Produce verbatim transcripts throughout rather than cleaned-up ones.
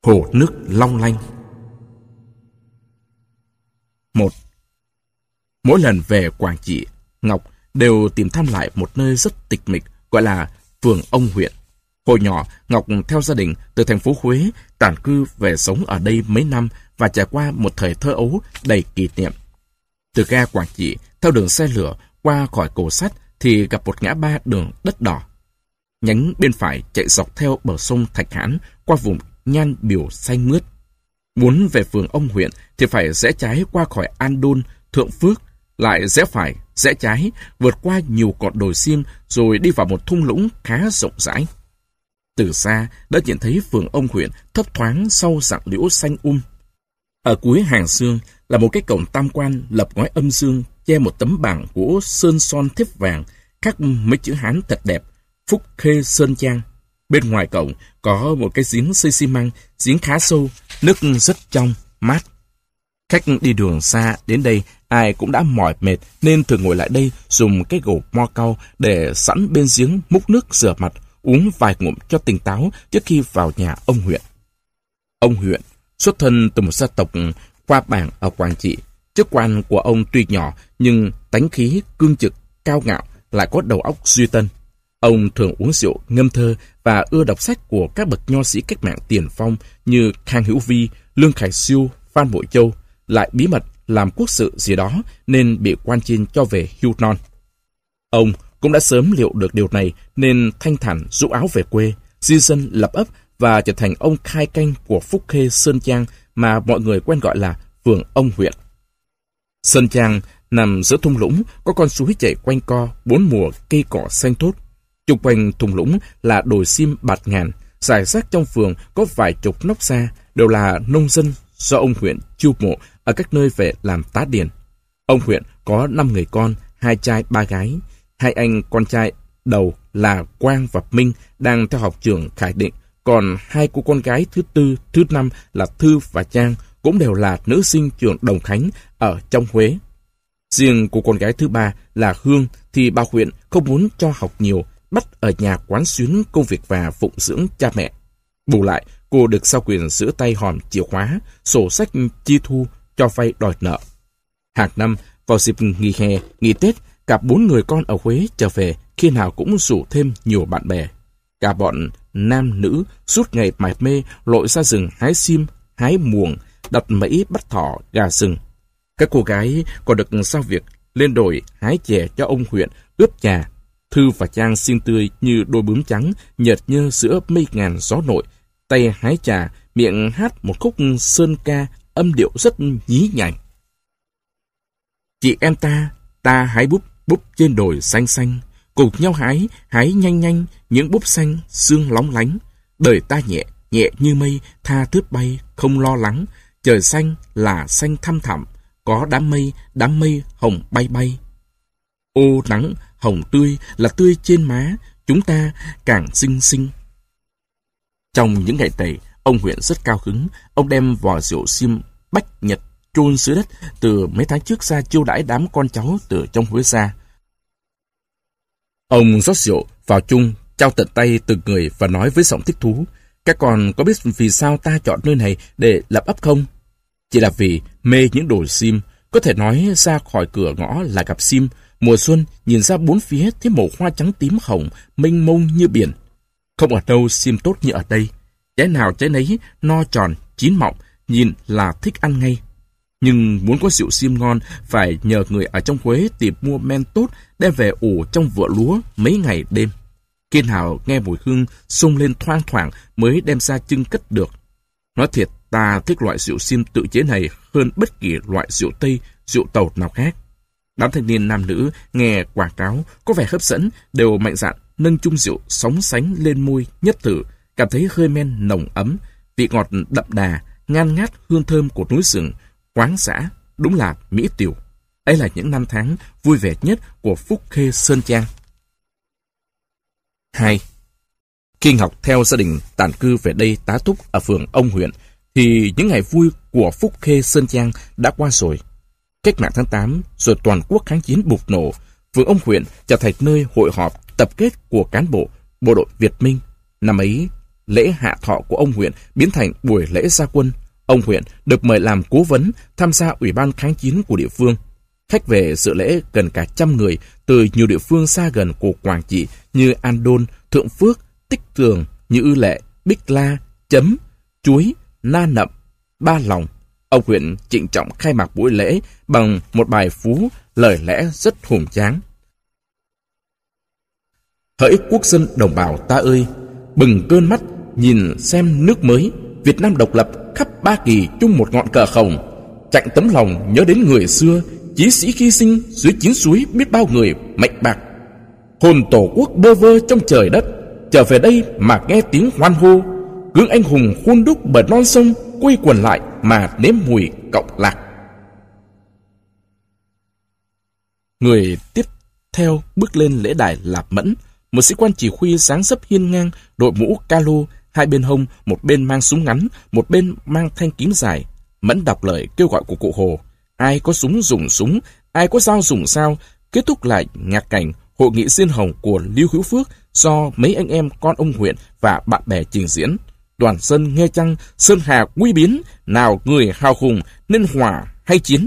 Hồ nước long lanh. Một. Mỗi lần về Quảng Trị, Ngọc đều tìm thăm lại một nơi rất tịch mịch gọi là phường Ông Huyện. Hồi nhỏ, Ngọc theo gia đình từ thành phố Huế tản cư về sống ở đây mấy năm và trải qua một thời thơ ấu đầy kỷ niệm. Từ ga Quảng Trị, theo đường xe lửa qua khỏi cầu sắt thì gặp một ngã ba đường đất đỏ. Nhánh bên phải chạy dọc theo bờ sông Thạch Hãn qua vùng nhan biểu xanh mướt. Muốn về phường Ông Huyện thì phải rẽ trái qua khỏi An Đôn, Thượng Phước, lại rẽ phải, rẽ trái, vượt qua nhiều cọn đồi xiêm rồi đi vào một thung lũng khá rộng rãi. Từ xa đã nhìn thấy phường Ông Huyện thấp thoáng sau rặng liễu xanh um. Ở cuối hàng xương là một cái cổng tam quan lập ngói âm dương che một tấm bảng gỗ sơn son thiếp vàng khắc mấy chữ Hán thật đẹp: Phúc Khê Sơn Trang. Bên ngoài cổng có một cái giếng xây xi măng, giếng khá sâu, nước rất trong, mát. Khách đi đường xa đến đây ai cũng đã mỏi mệt nên thường ngồi lại đây dùng cái gỗ mo cau để sẵn bên giếng múc nước rửa mặt, uống vài ngụm cho tỉnh táo trước khi vào nhà ông Huyện. Ông Huyện xuất thân từ một gia tộc qua bảng ở Quảng Trị. Chức quan của ông tuy nhỏ nhưng tánh khí cương trực, cao ngạo, lại có đầu óc duy tân. Ông thường uống rượu, ngâm thơ và ưa đọc sách của các bậc nho sĩ cách mạng tiền phong như Khang Hữu Vi, Lương Khải Siêu, Phan Bội Châu, lại bí mật làm quốc sự gì đó nên bị quan trên cho về hưu non. Ông cũng đã sớm liệu được điều này nên thanh thản rũ áo về quê, di dân lập ấp và trở thành ông khai canh của Phúc Khê Sơn Trang mà mọi người quen gọi là phường Ông Huyện. Sơn Trang nằm giữa thung lũng, có con suối chảy quanh co, bốn mùa cây cỏ xanh tốt. Chung quanh thung lũng là đồi sim bạt ngàn, rải rác trong phường có vài chục nóc xa, đều là nông dân do ông Huyện chiêu mộ ở các nơi về làm tá điền. Ông Huyện có năm người con, hai trai ba gái. Hai anh con trai đầu là Quang và Minh đang theo học trường Khải Định, còn hai cô con gái thứ tư, thứ năm là Thư và Trang cũng đều là nữ sinh trường Đồng Khánh ở trong Huế. Riêng cô con gái thứ ba là Hương thì bà Huyện không muốn cho học nhiều, bắt ở nhà quán xuyến công việc và phụng dưỡng cha mẹ. Bù lại, cô được giao quyền giữ tay hòm chìa khóa, sổ sách chi thu, cho vay đòi nợ. Hàng năm, vào dịp nghỉ hè, nghỉ Tết, cả bốn người con ở Huế trở về khi nào cũng rủ thêm nhiều bạn bè. Cả bọn nam nữ suốt ngày mải mê lội ra rừng hái sim, hái muồng, đặt mẫy bắt thỏ, gà rừng. Các cô gái còn được giao việc lên đồi hái chè cho ông Huyện ướp trà. Thư và Trang xinh tươi như đôi bướm trắng, nhợt nhơ giữa mây ngàn gió nội, tay hái trà, miệng hát một khúc sơn ca, âm điệu rất nhí nhảnh. Chị em ta, ta hái búp, búp trên đồi xanh xanh, cùng nhau hái, hái nhanh nhanh, những búp xanh, sương lóng lánh. Đời ta nhẹ, nhẹ như mây, tha thướt bay, không lo lắng. Trời xanh là xanh thăm thẳm, có đám mây, đám mây hồng bay bay. Ô nắng hồng tươi là tươi trên má, chúng ta càng xinh xinh. Trong những ngày tày, ông Huyện rất cao hứng. Ông đem vò rượu sim Bách Nhật chôn dưới đất từ mấy tháng trước ra chiêu đãi đám con cháu từ trong Huế ra. Ông rót rượu vào chung, trao tận tay từng người và nói với giọng thích thú: các con có biết vì sao ta chọn nơi này để lập ấp không? Chỉ là vì mê những đồi sim. Có thể nói ra khỏi cửa ngõ là gặp sim. Mùa xuân nhìn ra bốn phía thấy màu hoa trắng tím hồng mênh mông như biển. Không ở đâu sim tốt như ở đây. Trái nào trái nấy no tròn, chín mọng, nhìn là thích ăn ngay. Nhưng muốn có rượu sim ngon phải nhờ người ở trong Huế tìm mua men tốt đem về ủ trong vựa lúa mấy ngày đêm. Khi nào nghe mùi hương xông lên thoang thoảng mới đem ra trưng cất được. Nói thiệt, ta thích loại rượu sim tự chế này hơn bất kỳ loại rượu Tây, rượu Tàu nào khác. Đám thanh niên nam nữ nghe quảng cáo có vẻ hấp dẫn đều mạnh dạn nâng chung rượu sóng sánh lên môi nhất thử, cảm thấy hơi men nồng ấm, vị ngọt đậm đà, ngan ngát hương thơm của núi rừng, khoáng dã, đúng là mỹ tiểu. Ấy là những năm tháng vui vẻ nhất của Phúc Khê Sơn Trang. Hai. Khi Ngọc theo gia đình tản cư về đây tá túc ở phường Ông Huyện, thì những ngày vui của Phúc Khê Sơn Trang đã qua rồi. Cách mạng tháng tám, rồi toàn quốc kháng chiến bùng nổ, phường Ông Huyện trở thành nơi hội họp tập kết của cán bộ bộ đội Việt Minh. Năm ấy, lễ hạ thọ của ông huyện biến thành buổi lễ gia quân. Ông huyện được mời làm cố vấn tham gia ủy ban kháng chiến của địa phương. Khách về dự lễ gần cả trăm người từ nhiều địa phương xa gần của Quảng Trị như An Đôn, Thượng Phước, Tích Tường, Như Lệ, Bích La, Chấm, Chuối, Na Nậm, Ba Lòng. Ông huyện trịnh trọng khai mạc buổi lễ bằng một bài phú lời lẽ rất hùng tráng. Hỡi quốc dân đồng bào ta ơi, bừng cơn mắt nhìn xem nước mới, Việt Nam độc lập khắp ba kỳ chung một ngọn cờ khổng. Chạnh tấm lòng nhớ đến người xưa, chí sĩ hy sinh dưới chín suối biết bao người mệnh bạc. Hồn tổ quốc bơ vơ trong trời đất, trở về đây mà nghe tiếng hoan hô. Gương anh hùng hun đúc bờ non sông, quây quần lại mà nếm mùi cộng lạc. Người tiếp theo bước lên lễ đài Lạp Mẫn, một sĩ quan chỉ huy dáng dấp hiên ngang, đội mũ calo, hai bên hông, một bên mang súng ngắn, một bên mang thanh kiếm dài. Mẫn đọc lời kêu gọi của cụ Hồ. Ai có súng dùng súng, ai có dao dùng dao. Kết thúc lại nhạc cảnh hội nghị diên hồng của Lưu Hữu Phước do mấy anh em con ông huyện và bạn bè trình diễn. Đoàn dân nghe chăng sơn hà quy biến, nào người hào hùng nên hòa hay chiến.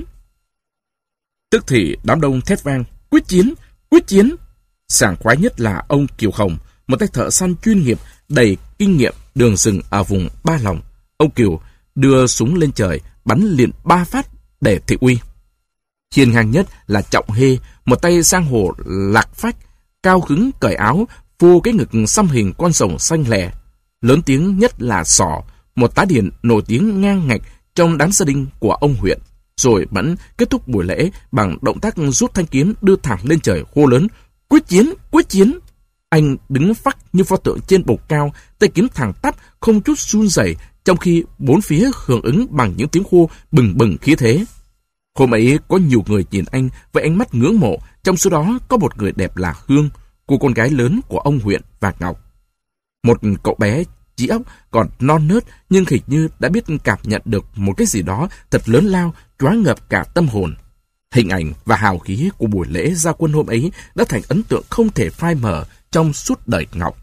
Tức thì đám đông thét vang quyết chiến, quyết chiến. Sảng khoái nhất là ông Kiều Hồng, một tay thợ săn chuyên nghiệp đầy kinh nghiệm đường rừng ở vùng Ba Lòng. Ông Kiều đưa súng lên trời bắn liền ba phát để thị uy. Hiên ngang nhất là Trọng Hê, một tay giang hồ lạc phách, cao hứng cởi áo, phô cái ngực xăm hình con rồng xanh lè. Lớn tiếng nhất là Sỏ, một tá điền nổi tiếng ngang ngạch trong đám gia đình của ông huyện. Rồi Mẫn kết thúc buổi lễ bằng động tác rút thanh kiếm đưa thẳng lên trời hô lớn quyết chiến, quyết chiến. Anh đứng phắc như pho tượng trên bục cao, tay kiếm thẳng tắp không chút run rẩy, trong khi bốn phía hưởng ứng bằng những tiếng hô bừng bừng khí thế. Hôm ấy có nhiều người nhìn anh với ánh mắt ngưỡng mộ, trong số đó có một người đẹp là Hương, cô con gái lớn của ông huyện và Ngọc. Một cậu bé trí óc còn non nớt nhưng hình như đã biết cảm nhận được một cái gì đó thật lớn lao, choáng ngợp cả tâm hồn. Hình ảnh và hào khí của buổi lễ gia quân hôm ấy đã thành ấn tượng không thể phai mờ trong suốt đời Ngọc.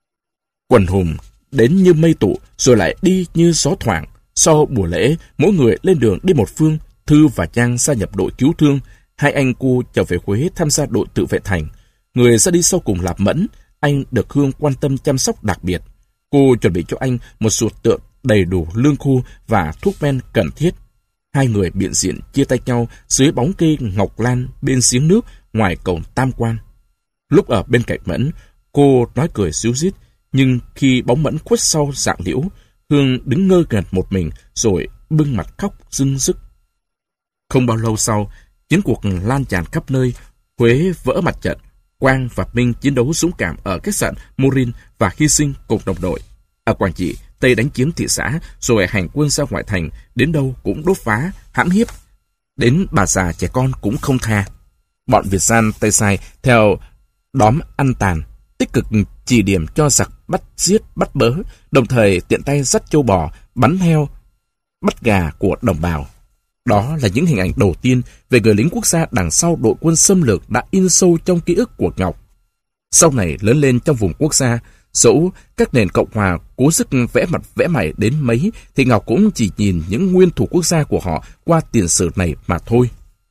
Quần hùng đến như mây tụ rồi lại đi như gió thoảng. Sau buổi lễ, mỗi người lên đường đi một phương. Thư và Trang gia nhập đội cứu thương, hai anh cô trở về Huế tham gia đội tự vệ thành. Người ra đi sau cùng là Mẫn, anh được Hương quan tâm chăm sóc đặc biệt. Cô chuẩn bị cho anh một sụt tượng đầy đủ lương khô và thuốc men cần thiết. Hai người biện diện chia tay nhau dưới bóng cây ngọc lan bên giếng nước ngoài cầu Tam Quan. Lúc ở bên cạnh Mẫn, cô nói cười ríu rít, nhưng khi bóng Mẫn khuất sau rạng liễu, Hương đứng ngơ ngẩn một mình rồi bưng mặt khóc rưng rức. Không bao lâu sau, chiến cuộc lan tràn khắp nơi, Huế vỡ mặt trận. Quang và Minh chiến đấu dũng cảm ở khách sạn Morin và hy sinh cùng đồng đội. Ở Quảng Trị, Tây đánh chiếm thị xã, rồi hành quân ra ngoại thành, đến đâu cũng đốt phá, hãm hiếp. Đến bà già trẻ con cũng không tha. Bọn Việt gian Tây Sai theo đóm ăn tàn, tích cực chỉ điểm cho giặc bắt giết bắt bớ, đồng thời tiện tay dắt châu bò, bắn heo, bắt gà của đồng bào. Đó là những hình ảnh đầu tiên về người lính quốc gia đằng sau đội quân xâm lược đã in sâu trong ký ức của Ngọc. Sau này lớn lên trong vùng quốc gia, dẫu các nền cộng hòa cố sức vẽ mặt vẽ mày đến mấy, thì Ngọc cũng chỉ nhìn những nguyên thủ quốc gia của họ qua tiền sử này mà thôi.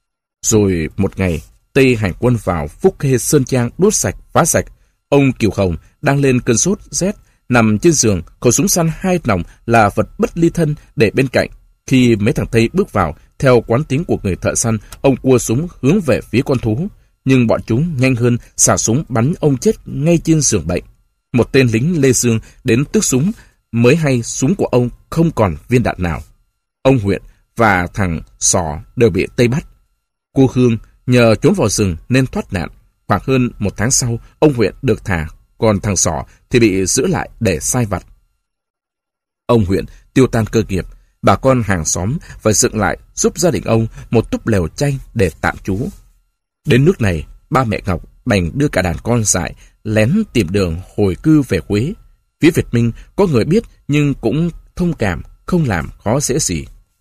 Rồi một ngày, Tây hành quân vào Phúc Khê Sơn Trang đốt sạch, phá sạch. Ông Kiều Hồng đang lên cơn sốt rét, nằm trên giường, khẩu súng săn hai nòng là vật bất ly thân để bên cạnh. Khi mấy thằng Tây bước vào, theo quán tính của người thợ săn, ông cua súng hướng về phía con thú. Nhưng bọn chúng nhanh hơn, xả súng bắn ông chết ngay trên giường bệnh. Một tên lính Lê Dương đến tước súng, mới hay súng của ông không còn viên đạn nào. Ông huyện và thằng Sò đều bị Tây bắt. Cô Hương nhờ trốn vào rừng nên thoát nạn. Khoảng hơn một tháng sau, ông huyện được thả, còn thằng Sò thì bị giữ lại để sai vặt. Ông huyện tiêu tan cơ nghiệp, bà con hàng xóm phải dựng lại giúp gia đình ông một túp lều tranh để tạm trú. Đến nước này, ba mẹ Ngọc đành đưa cả đàn con dại lén tìm đường hồi cư về Huế. Phía Việt Minh có người biết nhưng cũng thông cảm, không làm khó dễ gì.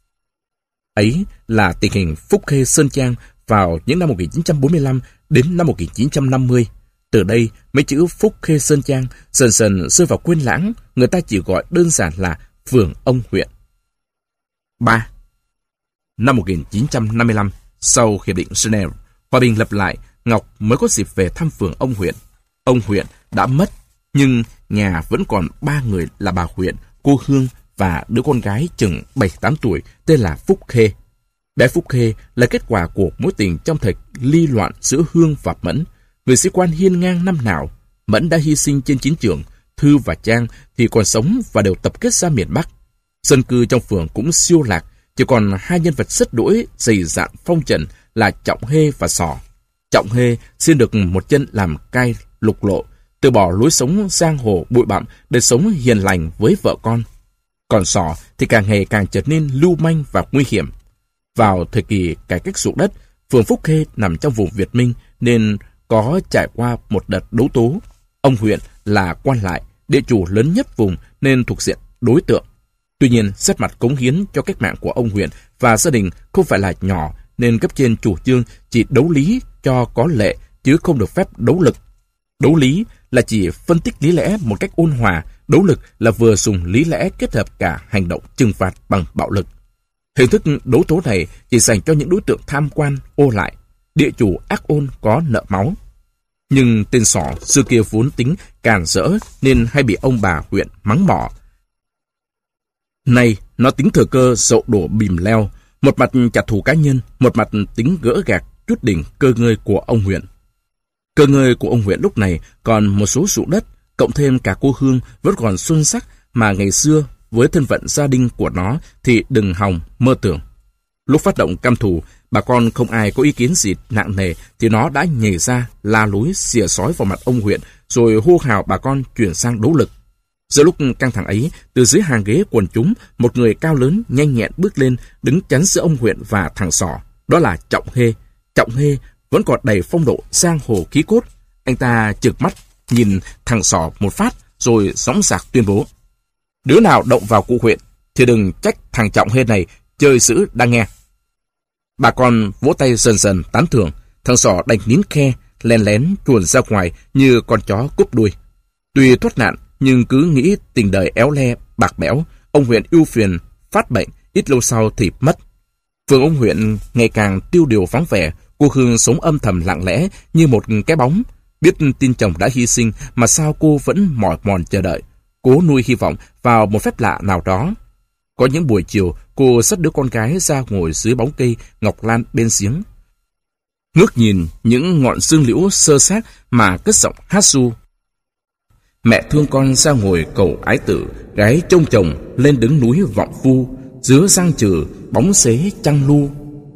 Ấy là tình hình Phúc Khê Sơn Trang vào những năm một nghìn chín trăm bốn mươi lăm đến năm một nghìn chín trăm năm mươi. Từ đây, mấy chữ Phúc Khê Sơn Trang dần dần rơi vào quên lãng, người ta chỉ gọi đơn giản là phường ông huyện. ba. Năm một nghìn chín trăm năm mươi lăm, sau Hiệp định Geneva, hòa bình lập lại, Ngọc mới có dịp về thăm phường ông huyện. Ông huyện đã mất, nhưng nhà vẫn còn ba người là bà huyện, cô Hương và đứa con gái chừng bảy tám tuổi tên là Phúc Khê. Bé Phúc Khê là kết quả của mối tình trong thời ly loạn giữa Hương và Mẫn. Người sĩ quan hiên ngang năm nào, Mẫn đã hy sinh trên chiến trường, Thư và Trang thì còn sống và đều tập kết ra miền Bắc. Dân cư trong phường cũng siêu lạc, chỉ còn hai nhân vật rất đỗi dày dạn phong trần là Trọng Hê và Sò. Trọng Hê xin được một chân làm cai lục lộ, từ bỏ lối sống giang hồ bụi bặm để sống hiền lành với vợ con. Còn Sò thì càng ngày càng trở nên lưu manh và nguy hiểm. Vào thời kỳ cải cách ruộng đất, phường Phúc Khê nằm trong vùng Việt Minh nên có trải qua một đợt đấu tố. Ông huyện là quan lại, địa chủ lớn nhất vùng nên thuộc diện đối tượng. Tuy nhiên, xét mặt cống hiến cho cách mạng của ông huyện và gia đình không phải là nhỏ, nên cấp trên chủ trương chỉ đấu lý cho có lệ chứ không được phép đấu lực. Đấu lý là chỉ phân tích lý lẽ một cách ôn hòa, đấu lực là vừa dùng lý lẽ kết hợp cả hành động trừng phạt bằng bạo lực. Hình thức đấu tố này chỉ dành cho những đối tượng tham quan, ô lại, địa chủ ác ôn có nợ máu. Nhưng tên Sỏ xưa kia vốn tính càn rỡ nên hay bị ông bà huyện mắng mỏ. Nay, nó tính thừa cơ dậu đổ bìm leo, một mặt trả thù cá nhân, một mặt tính gỡ gạc chút đỉnh cơ ngơi của ông huyện. Cơ ngơi của ông huyện lúc này còn một số ruộng đất, cộng thêm cả cô Hương vẫn còn xuân sắc mà ngày xưa với thân phận gia đình của nó thì đừng hòng mơ tưởng. Lúc phát động căm thù, bà con không ai có ý kiến gì nặng nề thì nó đã nhảy ra la lối xìa sói vào mặt ông huyện rồi hô hào bà con chuyển sang đấu lực. Giữa lúc căng thẳng ấy, từ dưới hàng ghế quần chúng, một người cao lớn nhanh nhẹn bước lên, đứng chắn giữa ông huyện và thằng Sỏ. Đó là Trọng Hê. Trọng Hê vẫn còn đầy phong độ giang hồ khí cốt. Anh ta trừng mắt nhìn thằng Sỏ một phát rồi dõng dạc tuyên bố: đứa nào động vào cụ huyện thì đừng trách thằng Trọng Hê này chơi dữ đang nghe. Bà con vỗ tay dần dần tán thưởng. Thằng Sỏ đành nín khe, len lén chuồn ra ngoài như con chó cúp đuôi. Tuy thoát nạn nhưng cứ nghĩ tình đời éo le bạc bẽo, ông huyện ưu phiền phát bệnh, ít lâu sau thì mất. Phường ông huyện ngày càng tiêu điều vắng vẻ. Cô Hương sống âm thầm lặng lẽ như một cái bóng. Biết tin chồng đã hy sinh mà sao cô vẫn mỏi mòn chờ đợi, cố nuôi hy vọng vào một phép lạ nào đó. Có những buổi chiều, cô dắt đứa con gái ra ngồi dưới bóng cây ngọc lan bên giếng, ngước nhìn những ngọn dương liễu sơ sát mà cất giọng hát ru: mẹ thương con ra ngồi cầu ái tử, gái trông chồng lên đứng núi vọng phu, giữa giang trừ bóng xế trăng lu.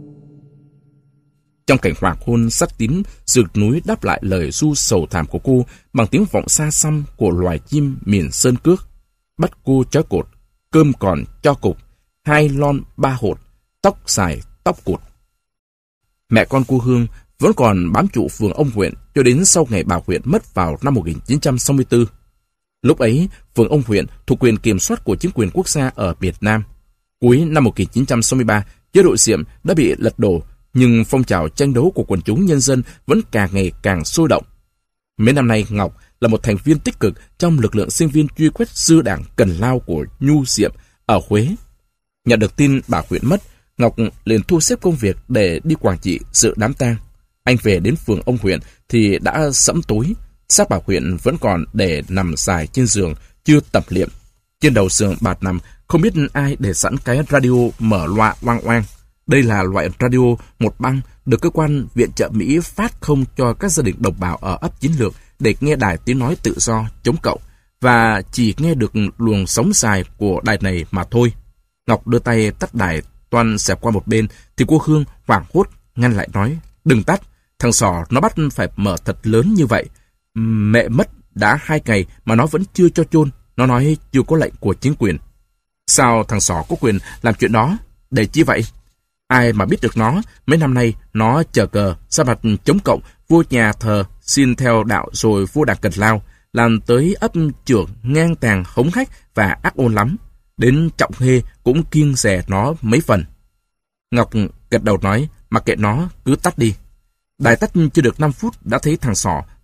Trong cảnh hoàng hôn sắc tím, rực núi đáp lại lời ru sầu thảm của cô bằng tiếng vọng xa xăm của loài chim miền sơn cước. Bắt cô trói cột, cơm còn cho cục, hai lon ba hột, tóc dài tóc cụt. Mẹ con cô Hương vẫn còn bám trụ phường ông huyện cho đến sau ngày bà huyện mất vào năm một nghìn chín trăm sáu mươi tư. Lúc ấy, phường ông huyện thuộc quyền kiểm soát của chính quyền quốc gia ở Việt Nam. Cuối năm một nghìn chín trăm sáu mươi ba, chế độ Diệm đã bị lật đổ, nhưng phong trào tranh đấu của quần chúng nhân dân vẫn càng ngày càng sôi động. Mấy năm nay, Ngọc là một thành viên tích cực trong lực lượng sinh viên truy quét dư đảng Cần Lao của Nhu Diệm ở Huế. Nhận được tin bà huyện mất, Ngọc liền thu xếp công việc để đi Quảng Trị dự đám tang. Anh về đến phường ông huyện thì đã sẫm tối, xác bà huyện vẫn còn để nằm dài trên giường, chưa tập liệm. Trên đầu giường bà nằm, không biết ai để sẵn cái radio mở loa oang oang. Đây là loại radio một băng được cơ quan viện trợ Mỹ phát không cho các gia đình đồng bào ở ấp chiến lược để nghe đài tiếng nói tự do chống cộng, và chỉ nghe được luồng sóng dài của đài này mà thôi. Ngọc đưa tay tắt đài toan xẹp qua một bên thì cô Hương hoảng hốt ngăn lại nói: đừng tắt, thằng Sò nó bắt phải mở thật lớn như vậy. Mẹ mất đã hai ngày mà nó vẫn chưa cho chôn, nó nói chưa có lệnh của chính quyền. Sao thằng Sò có quyền làm chuyện đó? Để chi vậy? Ai mà biết được nó, mấy năm nay nó chờ cờ, ra mặt chống cộng, vua nhà thờ, xin theo đạo rồi vua đảng Cần Lao, làm tới ấp trưởng ngang tàng hống hách và ác ôn lắm. Đến Trọng Hê cũng kiêng dè nó mấy phần. Ngọc gật đầu nói: mặc kệ nó, cứ tắt đi. Đài tắt chưa được năm phút đã thấy thằng Sỏ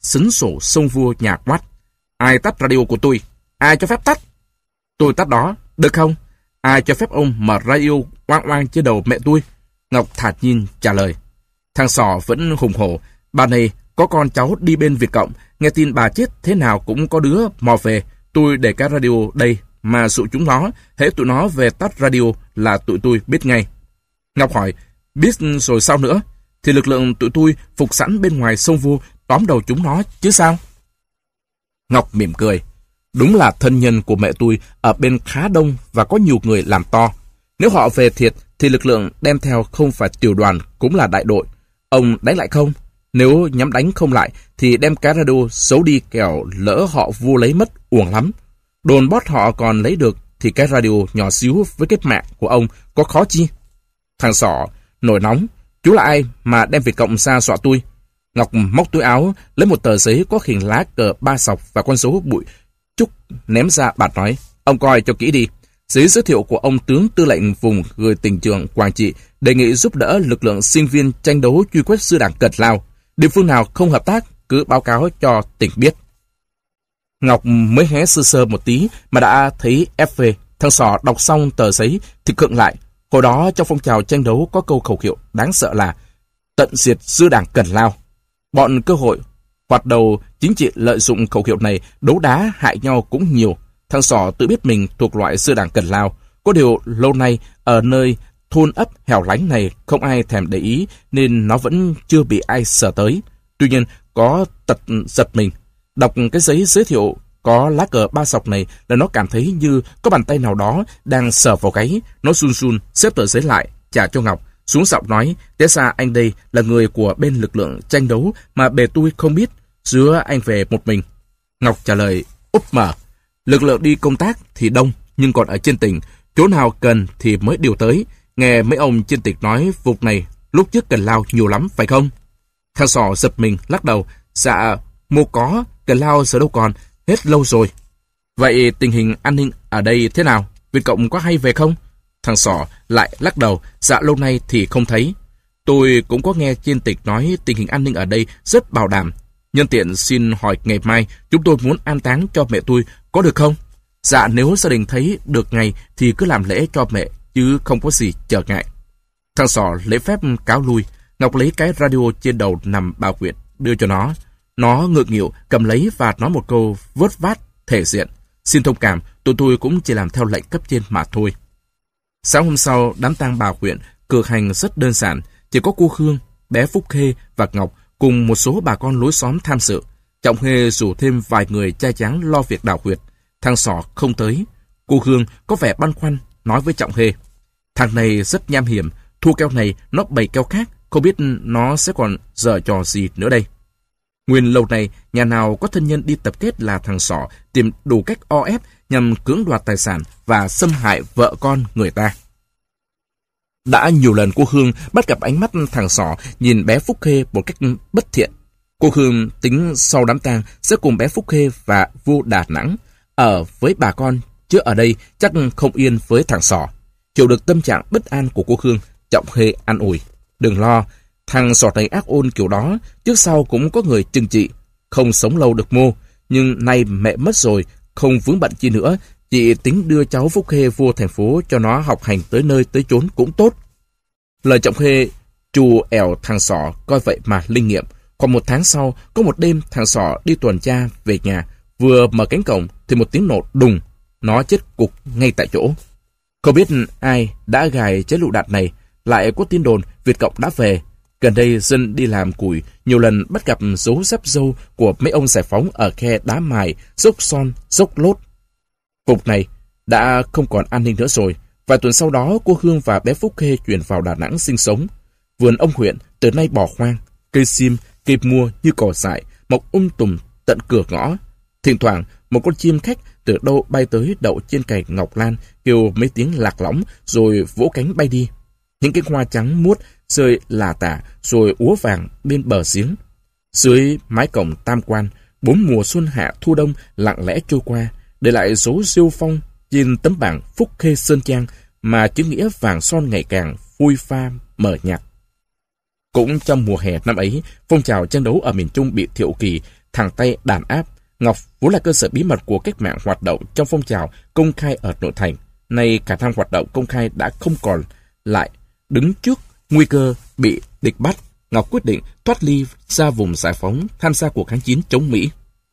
xấn sổ xông vua nhà quát. Ai tắt radio của tôi? Ai cho phép tắt? Tôi tắt đó, được không? Ai cho phép ông mở radio oang oang trên đầu mẹ tôi? Ngọc thản nhiên trả lời. Thằng Sỏ vẫn hùng hổ. Bà này có con cháu đi bên Việt Cộng, nghe tin bà chết thế nào cũng có đứa mò về. Tôi để cái radio đây mà dụ chúng nó, hễ tụi nó về tắt radio là tụi tôi biết ngay. Ngọc hỏi, biết rồi sao nữa? Thì lực lượng tụi tôi phục sẵn bên ngoài sông Vua tóm đầu chúng nó chứ sao? Ngọc mỉm cười. Đúng là thân nhân của mẹ tôi ở bên khá đông và có nhiều người làm to. Nếu họ về thiệt thì lực lượng đem theo không phải tiểu đoàn cũng là đại đội. Ông đánh lại không? Nếu nhắm đánh không lại thì đem cái radio giấu đi, kẻo lỡ họ Vua lấy mất uổng lắm. Đồn bót họ còn lấy được thì cái radio nhỏ xíu với cái mạng của ông có khó chi? Thằng Sỏ nổi nóng. Chú là ai mà đem Việt Cộng ra dọa tôi? Ngọc móc túi áo lấy một tờ giấy có hình lá cờ ba sọc và con số bụi trúc ném ra. Bà nói, ông coi cho kỹ đi. Giấy giới thiệu của ông tướng tư lệnh vùng gửi tỉnh trưởng Quảng Trị đề nghị giúp đỡ lực lượng sinh viên tranh đấu truy quét sư đảng Cật Lao. Địa phương nào không hợp tác cứ báo cáo cho tỉnh biết. Ngọc mới hé sơ sơ một tí mà đã thấy ép vê. Thằng Sỏ đọc xong tờ giấy thì khựng lại. Hồi đó trong phong trào tranh đấu có câu khẩu hiệu đáng sợ là tận diệt sư đảng Cật Lao. Bọn cơ hội hoạt đầu chính trị lợi dụng khẩu hiệu này đấu đá hại nhau cũng nhiều. Thằng Sỏ tự biết mình thuộc loại sư đảng Cật Lao. Có điều lâu nay ở nơi thôn ấp hẻo lánh này không ai thèm để ý nên nó vẫn chưa bị ai sờ tới. Tuy nhiên có tật giật mình. Đọc cái giấy giới thiệu có lá cờ ba sọc này là nó cảm thấy như có bàn tay nào đó đang sờ vào gáy. Nó run run xếp tờ giấy lại trả cho Ngọc, xuống giọng nói, té ra anh đây là người của bên lực lượng tranh đấu mà bề tôi không biết, giữa anh về một mình. Ngọc trả lời úp mở, lực lượng đi công tác thì đông, nhưng còn ở trên tỉnh, chỗ nào cần thì mới điều tới. Nghe mấy ông trên tỉnh nói vùng này lúc trước Cần Lao nhiều lắm, phải không? Thằng Sỏ giật mình lắc đầu, dạ mô có, Cần Lao giờ đâu còn, hết lâu rồi. Vậy tình hình an ninh ở đây thế nào? Việt Cộng có hay về không? Thằng Sỏ lại lắc đầu, dạ lâu nay thì không thấy. Tôi cũng có nghe trên tỉnh nói tình hình an ninh ở đây rất bảo đảm. Nhân tiện xin hỏi ngày mai chúng tôi muốn an táng cho mẹ tôi, có được không? Dạ nếu gia đình thấy được ngày thì cứ làm lễ cho mẹ, chứ không có gì trở ngại. Thằng Sỏ lễ phép cáo lui. Ngọc lấy cái radio trên đầu nằm bảo quyện đưa cho nó. Nó ngượng nghịu cầm lấy và nói một câu vớt vát thể diện. Xin thông cảm, tụi tôi cũng chỉ làm theo lệnh cấp trên mà thôi. Sáng hôm sau, đám tang bà huyện cử hành rất đơn giản, chỉ có cô Hương, bé Phúc Khê và Ngọc cùng một số bà con lối xóm tham dự. Trọng Hê rủ thêm vài người trai tráng lo việc đào huyệt. Thằng Sỏ không tới. Cô Hương có vẻ băn khoăn, nói với Trọng Hê, thằng này rất nham hiểm, thua keo này nó bày keo khác, không biết nó sẽ còn giở trò gì nữa đây. Nguyên lâu này, nhà nào có thân nhân đi tập kết là thằng Sỏ tìm đủ cách o ép nhằm cưỡng đoạt tài sản và xâm hại vợ con người ta. Đã nhiều lần cô Hương bắt gặp ánh mắt thằng Sỏ nhìn bé Phúc Khê một cách bất thiện. Cô Hương tính sau đám tang sẽ cùng bé Phúc Khê và vô Đà Nẵng ở với bà con, chứ ở đây chắc không yên với thằng Sỏ. Hiểu được tâm trạng bất an của cô Hương, Trọng Hê an ủi, đừng lo, thằng Sỏ này ác ôn kiểu đó, trước sau cũng có người trừng trị, không sống lâu được mô, nhưng nay mẹ mất rồi, không vướng bận chi nữa, chị tính đưa cháu Phúc Khê vô thành phố cho nó học hành tới nơi tới chốn cũng tốt. Lời Trọng Khê trù ẻo thằng Sỏ coi vậy mà linh nghiệm. Khoảng một tháng sau, có một đêm thằng Sỏ đi tuần tra về nhà, vừa mở cánh cổng thì một tiếng nổ đùng, nó chết cục ngay tại chỗ. Không biết ai đã gài chế lựu đạn này, lại có tin đồn Việt Cộng đã về. Gần đây dân đi làm củi nhiều lần bắt gặp dấu dép dâu của mấy ông giải phóng ở khe đá mài, dốc son, dốc lốt. Vùng này đã không còn an ninh nữa rồi. Vài tuần sau đó, cô Hương và bé Phúc Khê chuyển vào Đà Nẵng sinh sống. Vườn ông huyện từ nay bỏ hoang, cây sim, cây mua như cỏ dại mọc um tùm tận cửa ngõ. Thỉnh thoảng một con chim khách từ đâu bay tới đậu trên cành ngọc lan, kêu mấy tiếng lạc lõng rồi vỗ cánh bay đi. Những cái hoa trắng muốt rơi lả tả rồi úa vàng bên bờ giếng. Dưới mái cổng tam quan, bốn mùa xuân hạ thu đông lặng lẽ trôi qua, để lại dấu rêu phong trên tấm bảng Phúc Khê Sơn Trang mà chữ nghĩa vàng son ngày càng phôi pha mờ nhạt. Cũng trong mùa hè năm ấy, phong trào tranh đấu ở miền Trung bị thiệu kỳ, thẳng tay đàn áp, Ngọc vốn là cơ sở bí mật của cách mạng hoạt động trong phong trào công khai ở nội thành. Nay cả thang hoạt động công khai đã không còn lại, đứng trước nguy cơ bị địch bắt, Ngọc quyết định thoát ly ra vùng giải phóng, tham gia cuộc kháng chiến chống Mỹ.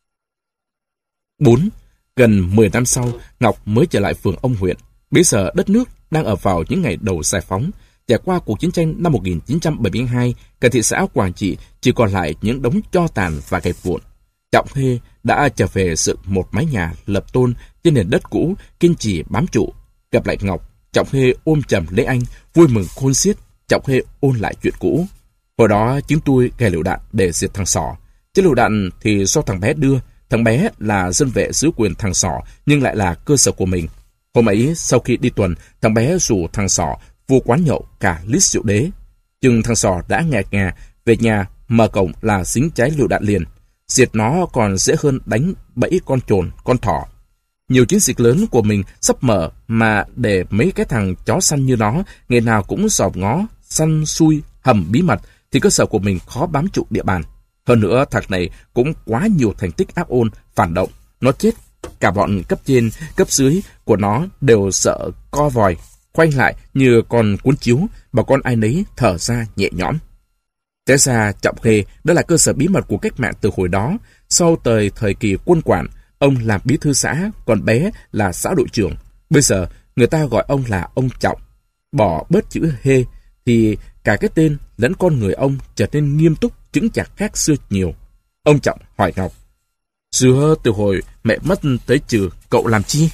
bốn. Gần mười năm sau, Ngọc mới trở lại phường Ông Huyện. Bây giờ đất nước đang ở vào những ngày đầu giải phóng. Trải qua cuộc chiến tranh năm một nghìn chín trăm bảy mươi hai, cả thị xã Quảng Trị chỉ còn lại những đống tro tàn và gạch vụn. Trọng Khê đã trở về dựng một mái nhà lập tôn trên nền đất cũ, kiên trì bám trụ. Gặp lại Ngọc, Trọng Khê ôm chầm lấy anh, vui mừng khôn xiết. Trọng Khê ôn lại chuyện cũ. Hồi đó chúng tôi gài lựu đạn để diệt thằng Sỏ. Chứ lựu đạn thì do thằng bé đưa. Thằng bé là dân vệ giữ quyền thằng Sỏ, nhưng lại là cơ sở của mình. Hôm ấy, sau khi đi tuần, thằng bé rủ thằng Sỏ vô quán nhậu cả lít rượu đế. Chừng thằng Sỏ đã nghẹt ngà, về nhà mở cổng là dính cháy lựu đạn liền. Diệt nó còn dễ hơn đánh bẫy con trồn, con thỏ. Nhiều chiến dịch lớn của mình sắp mở, mà để mấy cái thằng chó săn như nó, ngày nào cũng dòm ngó, săn xui, hầm bí mật, thì cơ sở của mình khó bám trụ địa bàn. Hơn nữa, thằng này cũng quá nhiều thành tích ác ôn, phản động. Nó chết, cả bọn cấp trên, cấp dưới của nó đều sợ co vòi, khoanh lại như con cuốn chiếu, bà con ai nấy thở ra nhẹ nhõm. Té ra Trọng Khê đó là cơ sở bí mật của cách mạng từ hồi đó. Sau thời thời kỳ quân quản, ông làm bí thư xã, còn bé là xã đội trưởng. Bây giờ người ta gọi ông là ông Trọng. Bỏ bớt chữ Hê thì cả cái tên lẫn con người ông trở nên nghiêm túc, chững chạc khác xưa nhiều. Ông Trọng hỏi Ngọc: "Xưa từ hồi mẹ mất tới trừ, cậu làm chi?"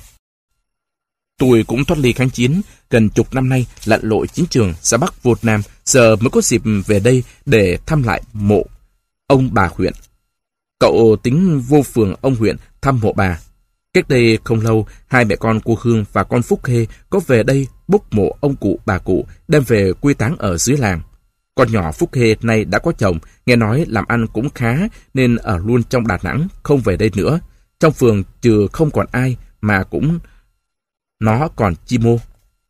"Tôi cũng thoát ly kháng chiến, gần chục năm nay lặn lội chiến trường ra Bắc vô Nam, giờ mới có dịp về đây để thăm lại mộ ông bà huyện." "Cậu tính vô phường Ông Huyện thăm mộ bà?" "Cách đây không lâu, hai mẹ con cô Hương và con Phúc Khê có về đây bốc mộ ông cụ bà cụ, đem về quy táng ở dưới làng. Con nhỏ Phúc Khê nay đã có chồng, nghe nói làm ăn cũng khá nên ở luôn trong Đà Nẵng, không về đây nữa. Trong phường trừ không còn ai mà cũng nó còn chi mô.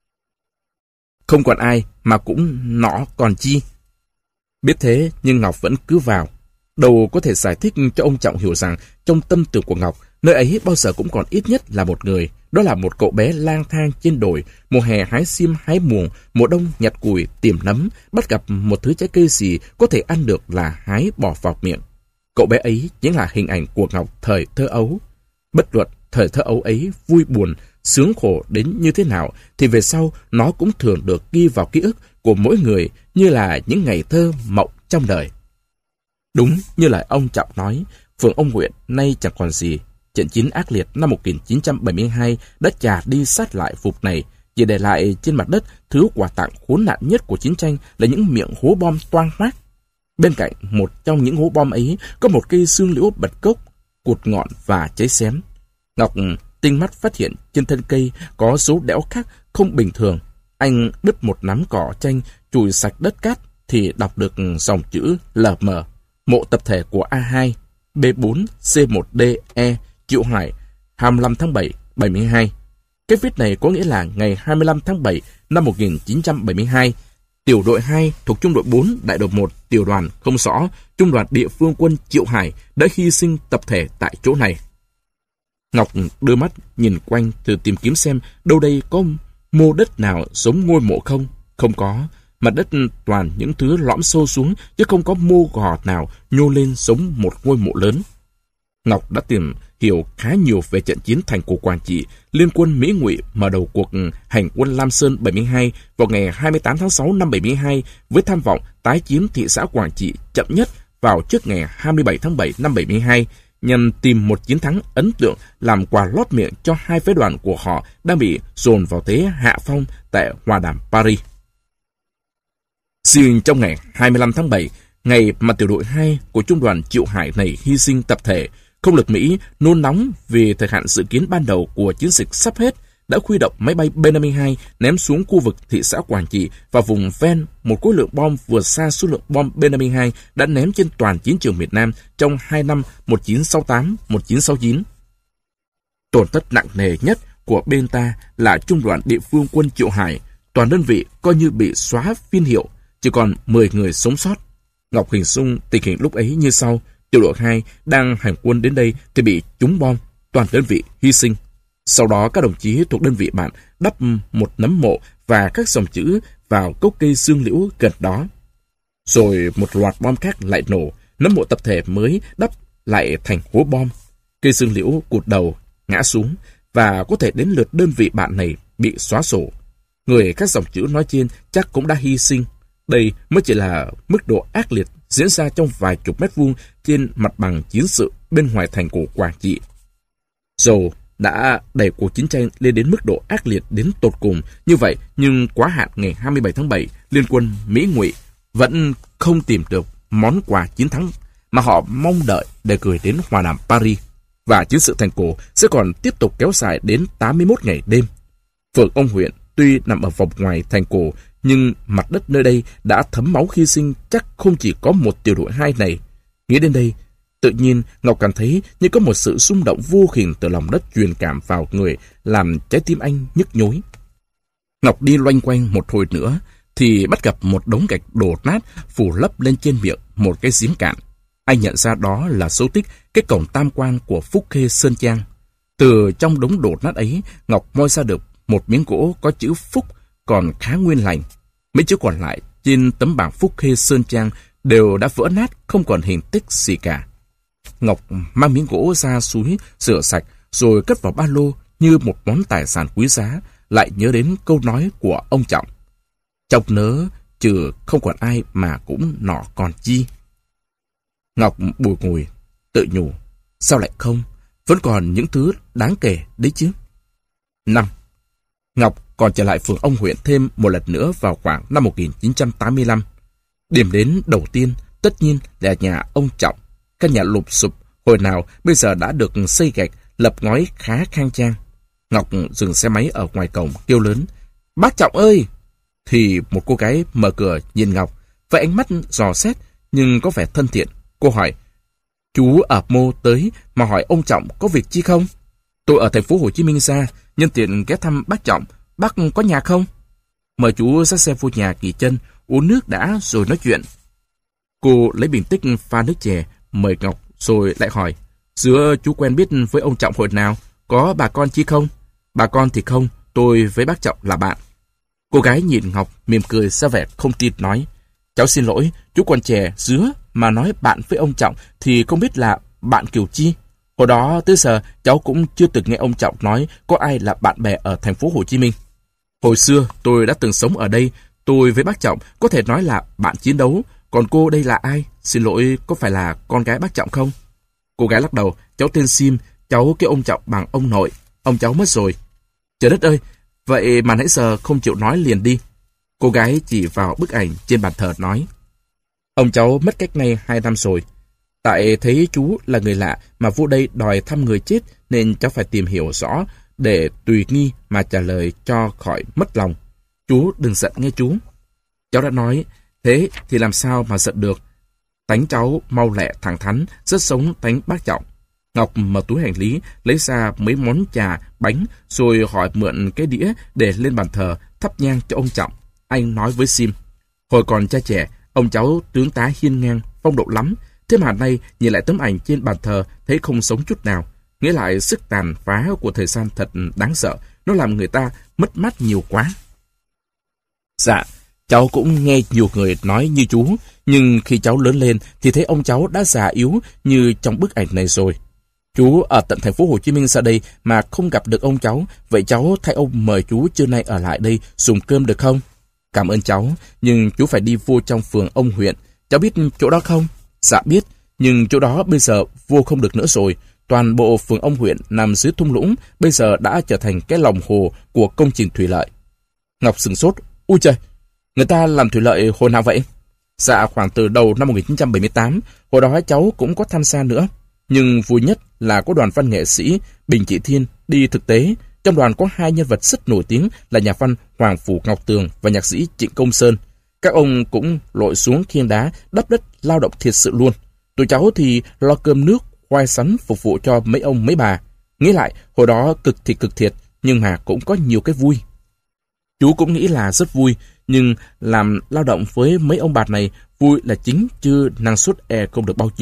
Không còn ai mà cũng nó còn chi." Biết thế nhưng Ngọc vẫn cứ vào. Đâu có thể giải thích cho ông Trọng hiểu rằng trong tâm tưởng của Ngọc, nơi ấy bao giờ cũng còn ít nhất là một người. Đó là một cậu bé lang thang trên đồi, mùa hè hái sim hái muồng, mùa đông nhặt củi tìm nấm, bắt gặp một thứ trái cây gì có thể ăn được là hái bỏ vào miệng. Cậu bé ấy chính là hình ảnh của Ngọc thời thơ ấu. Bất luận thời thơ ấu ấy vui buồn, sướng khổ đến như thế nào, thì về sau nó cũng thường được ghi vào ký ức của mỗi người như là những ngày thơ mộng trong đời. Đúng như lời ông Trọng nói, phường Ông Huyện nay chẳng còn gì. Trận chiến ác liệt năm một nghìn chín trăm bảy mươi hai đã chà đi sát lại vùng này, chỉ để lại trên mặt đất thứ quà tặng khốn nạn nhất của chiến tranh là những miệng hố bom toang hoác. Bên cạnh một trong những hố bom ấy có một cây xương liễu bật gốc, cụt ngọn và cháy xém. Ngọc tinh mắt phát hiện trên thân cây có dấu đẽo khác không bình thường. Anh đứt một nắm cỏ chanh, chùi sạch đất cát thì đọc được dòng chữ lờ mờ: mộ tập thể của A hai, B bốn, C một D E, Triệu Hải, hai mươi lăm tháng bảy, bảy mươi hai. Cái viết này có nghĩa là ngày hai mươi lăm tháng bảy năm một nghìn chín trăm bảy mươi hai, tiểu đội hai thuộc trung đội bốn, đại đội một, tiểu đoàn không rõ, trung đoàn địa phương quân Triệu Hải đã hy sinh tập thể tại chỗ này. Ngọc đưa mắt nhìn quanh thử tìm kiếm xem đâu đây có mô đất nào giống ngôi mộ không. Không có, mặt đất toàn những thứ lõm sâu xuống chứ không có mô gò nào nhô lên giống một ngôi mộ lớn. Ngọc đã tìm hiểu khá nhiều về trận chiến thành của Quảng Trị. Liên quân Mỹ Ngụy mở đầu cuộc hành quân Lam Sơn bảy mươi hai vào ngày hai mươi tám tháng sáu năm bảy mươi hai với tham vọng tái chiếm thị xã Quảng Trị chậm nhất vào trước ngày hai mươi bảy tháng bảy năm bảy mươi hai, nhằm tìm một chiến thắng ấn tượng làm quà lót miệng cho hai phái đoàn của họ đang bị dồn vào thế hạ phong tại Hòa đàm Paris. Riêng trong ngày hai mươi lăm tháng bảy, ngày mà tiểu đội hai của trung đoàn Triệu Hải này hy sinh tập thể, không lực Mỹ nôn nóng vì thời hạn dự kiến ban đầu của chiến dịch sắp hết đã huy động máy bay B năm mươi hai ném xuống khu vực thị xã Quảng Trị và vùng ven một khối lượng bom vượt xa số lượng bom B năm mươi hai đã ném trên toàn chiến trường miền Nam trong hai năm một nghìn chín trăm sáu mươi tám đến một nghìn chín trăm sáu mươi chín. Tổn thất nặng nề nhất của bên ta là trung đoàn địa phương quân Triệu Hải, toàn đơn vị coi như bị xóa phiên hiệu, chỉ còn mười người sống sót. Ngọc hình dung tình hình lúc ấy như sau: Tiểu đội hai đang hành quân đến đây thì bị trúng bom, toàn đơn vị hy sinh. Sau đó các đồng chí thuộc đơn vị bạn đắp một nấm mộ và các dòng chữ vào gốc cây dương liễu gần đó. Rồi một loạt bom khác lại nổ, nấm mộ tập thể mới đắp lại thành hố bom. Cây dương liễu cụt đầu, ngã xuống, và có thể đến lượt đơn vị bạn này bị xóa sổ. Người các dòng chữ nói trên chắc cũng đã hy sinh. Đây mới chỉ là mức độ ác liệt diễn ra trong vài chục mét vuông trên mặt bằng chiến sự bên ngoài thành cổ Quảng Trị. Dầu đã đẩy cuộc chiến tranh lên đến mức độ ác liệt đến tột cùng như vậy, nhưng quá hạn ngày hai mươi bảy tháng bảy, liên quân Mỹ Ngụy vẫn không tìm được món quà chiến thắng mà họ mong đợi để gửi đến hòa đàm Paris, và chiến sự thành cổ sẽ còn tiếp tục kéo dài đến tám mươi mốt ngày đêm. Phường Ông Huyện tuy nằm ở vòng ngoài thành cổ, nhưng mặt đất nơi đây đã thấm máu hy sinh chắc không chỉ có một tiểu đội hai này. Nghĩ đến đây, tự nhiên Ngọc cảm thấy như có một sự xung động vô hình từ lòng đất truyền cảm vào người, làm trái tim anh nhức nhối. Ngọc đi loanh quanh một hồi nữa thì bắt gặp một đống gạch đổ nát phủ lấp lên trên miệng một cái giếng cạn. Anh nhận ra đó là dấu tích cái cổng tam quan của Phúc Khê Sơn Trang. Từ trong đống đổ nát ấy, Ngọc moi ra được một miếng gỗ có chữ Phúc còn khá nguyên lành. Mấy chữ còn lại trên tấm bảng Phúc Khê Sơn Trang đều đã vỡ nát, không còn hình tích gì cả. Ngọc mang miếng gỗ ra suối rửa sạch rồi cất vào ba lô như một món tài sản quý giá, lại nhớ đến câu nói của ông Trọng: trong nớ trừ không còn ai mà cũng nọ còn chi. Ngọc bùi ngùi tự nhủ, sao lại không, vẫn còn những thứ đáng kể đấy chứ. Năm, Ngọc còn trở lại phường Ông Huyện thêm một lần nữa vào khoảng năm một nghìn chín trăm tám mươi lăm. Điểm đến đầu tiên tất nhiên là nhà ông Trọng. Căn nhà lụp xụp hồi nào bây giờ đã được xây gạch, lập ngói khá khang trang. Ngọc dừng xe máy ở ngoài cổng kêu lớn: "Bác Trọng ơi!" Thì một cô gái mở cửa nhìn Ngọc với ánh mắt dò xét nhưng có vẻ thân thiện. Cô hỏi: "Chú ở Mô tới mà hỏi ông Trọng có việc chi không?" "Tôi ở thành phố Hồ Chí Minh ra, nhân tiện ghé thăm bác Trọng. Bác có nhà không?" "Mời chú ra xe vô nhà nghỉ chân, uống nước đã rồi nói chuyện." Cô lấy bình tích pha nước chè mời Ngọc rồi lại hỏi: "Giữa chú quen biết với ông Trọng hồi nào? Có bà con chi không?" "Bà con thì không, tôi với bác Trọng là bạn." Cô gái nhìn Ngọc mỉm cười ra vẻ không tin nói: "Cháu xin lỗi, chú còn trẻ dứa mà nói bạn với ông Trọng thì không biết là bạn kiểu chi. Hồi đó tới giờ cháu cũng chưa từng nghe ông Trọng nói có ai là bạn bè ở thành phố Hồ Chí Minh. Hồi xưa tôi đã từng sống ở đây, tôi với bác Trọng có thể nói là bạn chiến đấu. Còn cô đây là ai? Xin lỗi, có phải là con gái bác Trọng không?" Cô gái lắc đầu: "Cháu tên Sim, cháu kêu ông Trọng bằng ông nội. Ông cháu mất rồi." "Trời đất ơi, vậy mà nãy giờ không chịu nói liền đi." Cô gái chỉ vào bức ảnh trên bàn thờ nói: "Ông cháu mất cách nay hai năm rồi. Tại thấy chú là người lạ mà vô đây đòi thăm người chết nên cháu phải tìm hiểu rõ để tùy nghi mà trả lời cho khỏi mất lòng. Chú đừng giận nghe chú." Cháu đã nói, thế thì làm sao mà giận được. Tánh cháu mau lẹ thẳng thắn, rất giống tánh bác Trọng. Ngọc mở túi hành lý, lấy ra mấy món trà, bánh, rồi hỏi mượn cái đĩa để lên bàn thờ, thắp nhang cho ông Trọng. Anh nói với Sim: "Hồi còn cha trẻ, ông cháu tướng tá hiên ngang, phong độ lắm. Thế mà nay nhìn lại tấm ảnh trên bàn thờ thấy không sống chút nào. Nghĩ lại sức tàn phá của thời gian thật đáng sợ, nó làm người ta mất mát nhiều quá." "Dạ, cháu cũng nghe nhiều người nói như chú, nhưng khi cháu lớn lên thì thấy ông cháu đã già yếu như trong bức ảnh này rồi. Chú ở tận thành phố Hồ Chí Minh ra đây mà không gặp được ông cháu, vậy cháu thay ông mời chú trưa nay ở lại đây dùng cơm được không?" "Cảm ơn cháu, nhưng chú phải đi vô trong phường Ông Huyện. Cháu biết chỗ đó không?" "Dạ biết, nhưng chỗ đó bây giờ vô không được nữa rồi. Toàn bộ phường Ông Huyện nằm dưới thung lũng, bây giờ đã trở thành cái lòng hồ của công trình thủy lợi." Ngọc sửng sốt: "Ui trời, người ta làm thủy lợi hồi nào vậy?" "Dạ khoảng từ đầu năm một nghìn chín trăm bảy mươi tám, hồi đó cháu cũng có tham gia nữa. Nhưng vui nhất là có đoàn văn nghệ sĩ Bình Trị Thiên đi thực tế. Trong đoàn có hai nhân vật rất nổi tiếng là nhà văn Hoàng Phủ Ngọc Tường và nhạc sĩ Trịnh Công Sơn. Các ông cũng lội xuống khiên đá, đắp đất, lao động thiệt sự luôn. Tụi cháu thì lo cơm nước, khoai sắn phục vụ cho mấy ông mấy bà. Nghĩ lại, hồi đó cực thì cực thiệt, nhưng mà cũng có nhiều cái vui." Chú cũng nghĩ là rất vui, nhưng làm lao động với mấy ông bà này vui là chính chứ năng suất e không được bao nhiêu.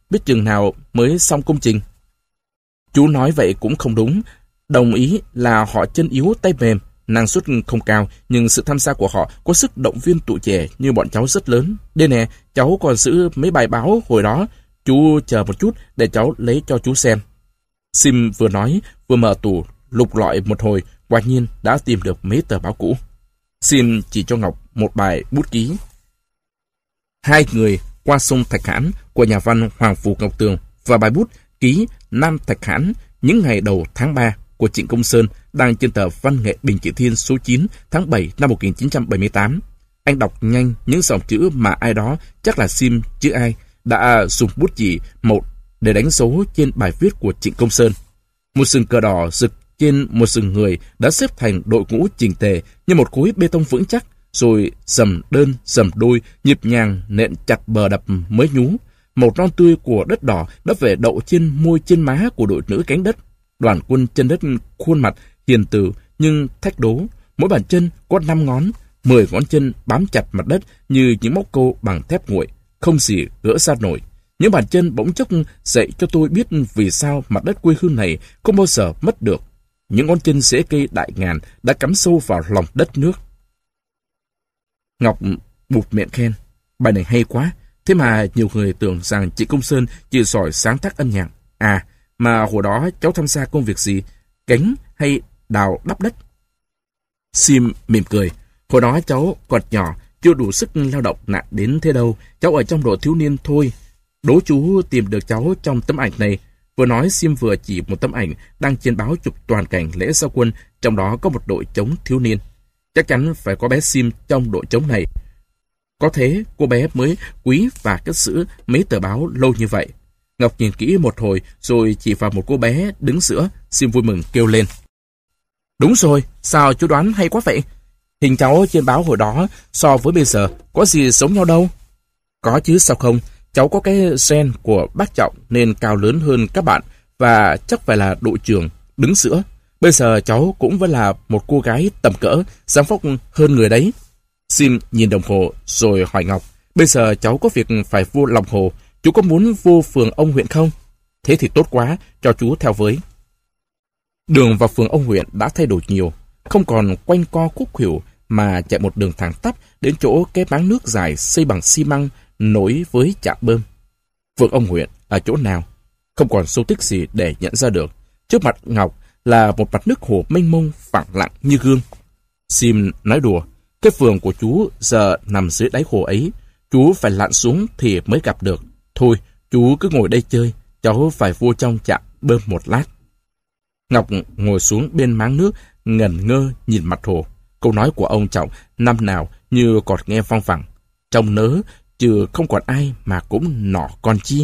biết chừng nào mới xong công trình. Chú nói vậy cũng không đúng. Đồng ý là họ chân yếu tay mềm, năng suất không cao, nhưng sự tham gia của họ có sức động viên tụi trẻ như bọn cháu rất lớn. Đây nè, cháu còn giữ mấy bài báo hồi đó. Chú chờ một chút để cháu lấy cho chú xem. Sim vừa nói, vừa mở tủ, lục lọi một hồi, quả nhiên đã tìm được mấy tờ báo cũ. Sim chỉ cho Ngọc một bài bút ký. Hai người qua sông Thạch Hãn của nhà văn Hoàng Phủ Ngọc Tường và bài bút ký Nam Thạch Hãn những ngày đầu tháng ba của Trịnh Công Sơn đăng trên tờ Văn nghệ Bình Trị Thiên số chín tháng bảy năm một nghìn chín trăm bảy mươi tám. Anh đọc nhanh những dòng chữ mà ai đó, chắc là Sim chứ ai, đã dùng bút chỉ một để đánh dấu trên bài viết của Trịnh Công Sơn. Một sừng cờ đỏ rực trên một sừng người đã xếp thành đội ngũ chỉnh tề như một khối bê tông vững chắc, rồi dầm đơn dầm đôi nhịp nhàng nện chặt bờ đập mới nhú. Màu non tươi của đất đỏ đã về đậu trên môi trên má của đội nữ cánh đất. Đoàn quân chân đất khuôn mặt hiền từ nhưng thách đố, mỗi bàn chân có năm ngón, mười ngón chân bám chặt mặt đất như những móc câu bằng thép nguội, không gì gỡ ra nổi. Những bàn chân bỗng chốc dạy cho tôi biết vì sao mặt đất quê hương này không bao giờ mất được. Những ngón chân rễ cây đại ngàn đã cắm sâu vào lòng đất nước. Ngọc bụt miệng khen, bài này hay quá. Thế mà nhiều người tưởng rằng chị Công Sơn chỉ giỏi sáng tác âm nhạc. À, mà hồi đó cháu tham gia công việc gì? Gánh hay đào đắp đất? Sim mỉm cười. Hồi đó cháu còn nhỏ, chưa đủ sức lao động nặng đến thế đâu. Cháu ở trong độ thiếu niên thôi. Đố chú tìm được cháu trong tấm ảnh này. Vừa nói Sim vừa chỉ một tấm ảnh đăng trên báo chụp toàn cảnh lễ giao quân, trong đó có một đội trống thiếu niên. Chắc chắn phải có bé Sim trong đội trống này. Có thế cô bé mới quý và cất giữ mấy tờ báo lâu như vậy. Ngọc nhìn kỹ một hồi rồi chỉ vào một cô bé đứng giữa. Sim vui mừng kêu lên. Đúng rồi, sao chú đoán hay quá vậy? Hình cháu trên báo hồi đó so với bây giờ có gì giống nhau đâu. Có chứ sao không, cháu có cái gen của bác Trọng nên cao lớn hơn các bạn và chắc phải là đội trưởng đứng giữa. Bây giờ cháu cũng vẫn là một cô gái tầm cỡ, dáng vóc hơn người đấy. Sim nhìn đồng hồ rồi hỏi Ngọc, bây giờ cháu có việc phải vô lòng hồ, chú có muốn vô phường ông huyện không? Thế thì tốt quá, cho chú theo với. Đường vào phường ông huyện đã thay đổi nhiều, không còn quanh co khúc khuỷu mà chạy một đường thẳng tắp đến chỗ cái máng nước dài xây bằng xi măng nối với trạm bơm. Phường ông huyện ở chỗ nào? Không còn dấu tích gì để nhận ra được. Trước mặt Ngọc là một mặt nước hồ mênh mông phẳng lặng như gương. Sim nói đùa, cái phường của chú giờ nằm dưới đáy hồ ấy, chú phải lặn xuống thì mới gặp được. Thôi, chú cứ ngồi đây chơi, cháu phải vô trong trạm bơm một lát. Ngọc ngồi xuống bên máng nước, ngẩn ngơ nhìn mặt hồ. Câu nói của ông Trọng năm nào như còn nghe văng vẳng. Trong nớ, chứ không còn ai mà cũng nọ con chi.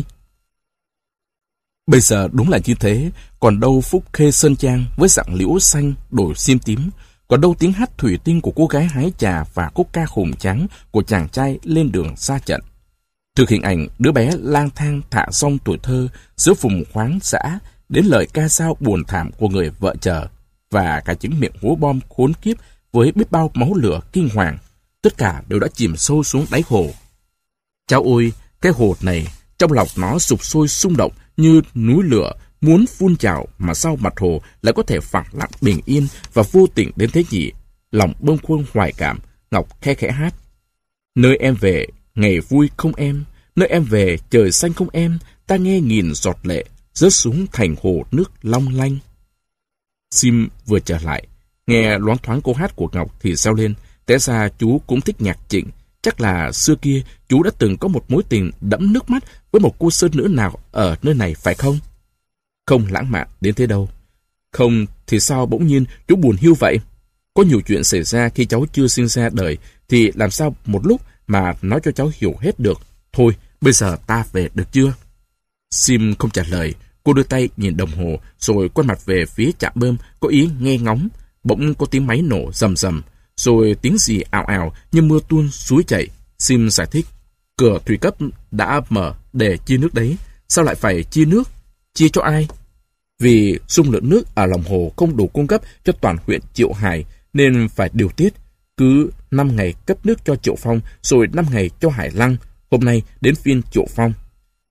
Bây giờ đúng là như thế, còn đâu Phúc Khê Sơn Trang với dạng liễu xanh đổi xiêm tím, còn đâu tiếng hát thủy tinh của cô gái hái trà và khúc ca hùng tráng của chàng trai lên đường ra trận. Từ hình ảnh đứa bé lang thang thả rong tuổi thơ giữa vùng khoáng dã đến lời ca dao buồn thảm của người vợ chờ và cả những miệng hố bom khốn kiếp với biết bao máu lửa kinh hoàng, tất cả đều đã chìm sâu xuống đáy hồ. Cháu ôi, cái hồ này trong lòng nó sục sôi xung động như núi lửa muốn phun trào, mà sao mặt hồ lại có thể phẳng lặng bình yên và vô tình đến thế nhỉ? Lòng bâng khuâng hoài cảm, Ngọc khe khẽ hát. Nơi em về, ngày vui không em, nơi em về, trời xanh không em, ta nghe nghìn giọt lệ rớt xuống thành hồ nước long lanh. Sim vừa trở lại, nghe loáng thoáng câu hát của Ngọc thì reo lên. Té ra chú cũng thích nhạc Trịnh. Chắc là xưa kia chú đã từng có một mối tình đẫm nước mắt với một cô sơn nữ nào ở nơi này phải không? Không lãng mạn đến thế đâu. Không thì sao bỗng nhiên chú buồn hiu vậy? Có nhiều chuyện xảy ra khi cháu chưa sinh ra đời thì làm sao một lúc mà nói cho cháu hiểu hết được. Thôi, bây giờ ta về được chưa? Sim không trả lời. Cô đưa tay nhìn đồng hồ rồi quay mặt về phía trạm bơm, có ý nghe ngóng. Bỗng có tiếng máy nổ rầm rầm, rồi tiếng gì ào ào như mưa tuôn suối chảy. Sim giải thích, cửa thủy cấp đã mở để chia nước đấy. Sao lại phải chia nước? Chia cho ai? Vì dung lượng nước ở lòng hồ không đủ cung cấp cho toàn huyện Triệu Hải nên phải điều tiết. Cứ năm ngày cấp nước cho Triệu Phong, rồi năm ngày cho Hải Lăng. Hôm nay đến phiên Triệu Phong.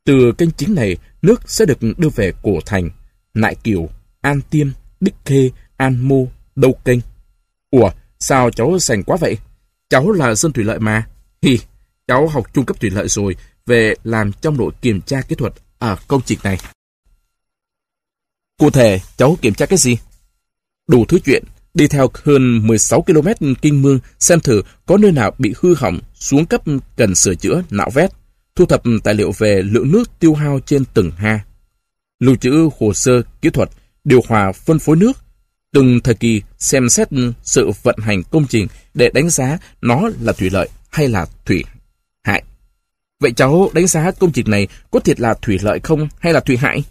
Từ kênh chính này, nước sẽ được đưa về Cổ Thành, Nại Kiều, An Tiêm, Bích Khê, An Mô, Đâu Kênh. Ủa, sao cháu sành quá vậy? Cháu là dân thủy lợi mà. Hi, cháu học trung cấp thủy lợi rồi, về làm trong đội kiểm tra kỹ thuật ở công trình này. Cụ thể, cháu kiểm tra cái gì? Đủ thứ chuyện, đi theo hơn mười sáu ki lô mét kinh mương xem thử có nơi nào bị hư hỏng, xuống cấp cần sửa chữa, nạo vét, thu thập tài liệu về lượng nước tiêu hao trên từng ha, lưu trữ hồ sơ kỹ thuật, điều hòa phân phối nước, từng thời kỳ xem xét sự vận hành công trình để đánh giá nó là thủy lợi hay là thủy hại. Vậy cháu đánh giá công trình này có thiệt là thủy lợi không hay là thủy hại?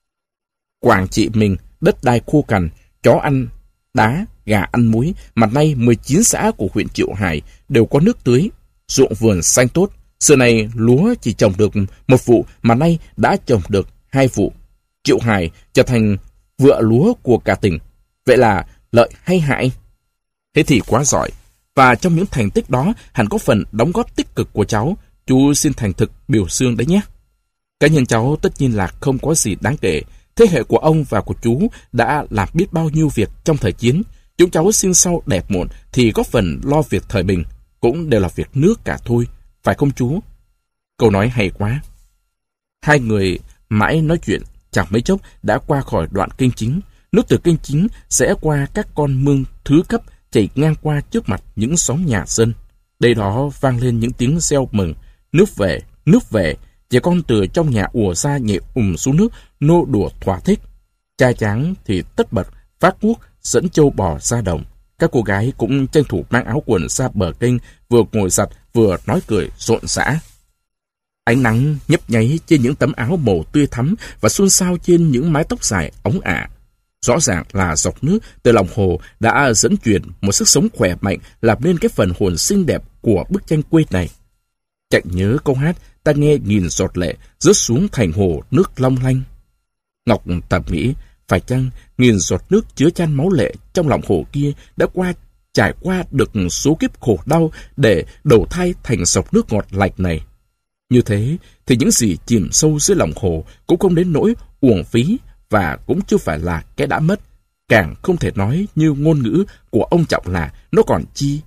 Quảng Trị mình đất đai khô cằn, chó ăn đá, gà ăn muối, mà nay mười chín xã của huyện Triệu Hải đều có nước tưới, ruộng vườn xanh tốt. Xưa này lúa chỉ trồng được một vụ mà nay đã trồng được hai vụ. Triệu Hải trở thành vựa lúa của cả tỉnh. Vậy là lợi hay hại? Thế thì quá giỏi. Và trong những thành tích đó hẳn có phần đóng góp tích cực của cháu. Chú xin thành thực biểu xương đấy nhé. Cá nhân cháu tất nhiên là không có gì đáng kể. Thế hệ của ông và của chú đã làm biết bao nhiêu việc trong thời chiến. Chúng cháu sinh sau đẹp muộn thì góp phần lo việc thời bình. Cũng đều là việc nước cả thôi. Phải không chú? Câu nói hay quá. Hai người mãi nói chuyện, chẳng mấy chốc đã qua khỏi đoạn kênh chính. Nước từ kênh chính sẽ qua các con mương thứ cấp chảy ngang qua trước mặt những xóm nhà dân. Đây đó vang lên những tiếng reo mừng. Nước về, nước về. Trẻ con từ trong nhà ùa ra nhảy ùm xuống nước, nô đùa thỏa thích. Trai tráng thì tất bật phát cuốc dẫn trâu bò ra đồng. Các cô gái cũng tranh thủ mang áo quần ra bờ kênh, vừa ngồi giặt vừa nói cười rộn rã. Ánh nắng nhấp nháy trên những tấm áo màu tươi thắm và xôn xao trên những mái tóc dài óng ả. Rõ ràng là giọt nước từ lòng hồ đã dẫn truyền một sức sống khỏe mạnh, làm nên cái phần hồn xinh đẹp của bức tranh quê này. Chẳng nhớ câu hát ta nghe nghìn giọt lệ rớt xuống thành hồ nước long lanh. Ngọc thầm nghĩ, phải chăng nghìn giọt nước chứa chan máu lệ trong lòng hồ kia đã qua trải qua được số kiếp khổ đau để đầu thai thành dòng nước ngọt lạch này. Như thế thì những gì chìm sâu dưới lòng hồ cũng không đến nỗi uổng phí và cũng chưa phải là cái đã mất. Càng không thể nói như ngôn ngữ của ông Trọng là nó còn chi.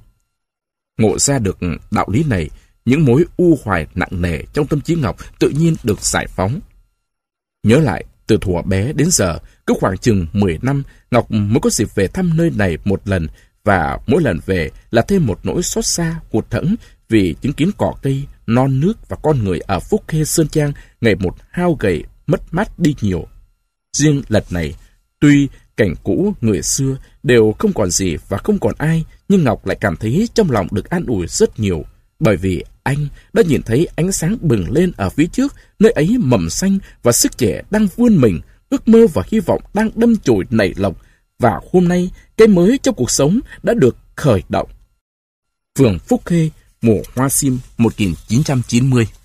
Ngộ ra được đạo lý này, những mối u hoài nặng nề trong tâm trí Ngọc tự nhiên được giải phóng. Nhớ lại, từ thuở bé đến giờ, cứ khoảng chừng mười năm, Ngọc mới có dịp về thăm nơi này một lần, và mỗi lần về là thêm một nỗi xót xa, hụt hẫng vì chứng kiến cỏ cây, non nước và con người ở Phúc Khê Sơn Trang ngày một hao gầy, mất mát đi nhiều. Riêng lần này, tuy cảnh cũ người xưa đều không còn gì và không còn ai, nhưng Ngọc lại cảm thấy trong lòng được an ủi rất nhiều, bởi vì anh đã nhìn thấy ánh sáng bừng lên ở phía trước, nơi ấy mầm xanh và sức trẻ đang vươn mình, ước mơ và hy vọng đang đâm chồi nảy lộc, và hôm nay cái mới trong cuộc sống đã được khởi động. Phường Phúc Khê, mùa hoa sim một nghìn chín trăm chín mươi.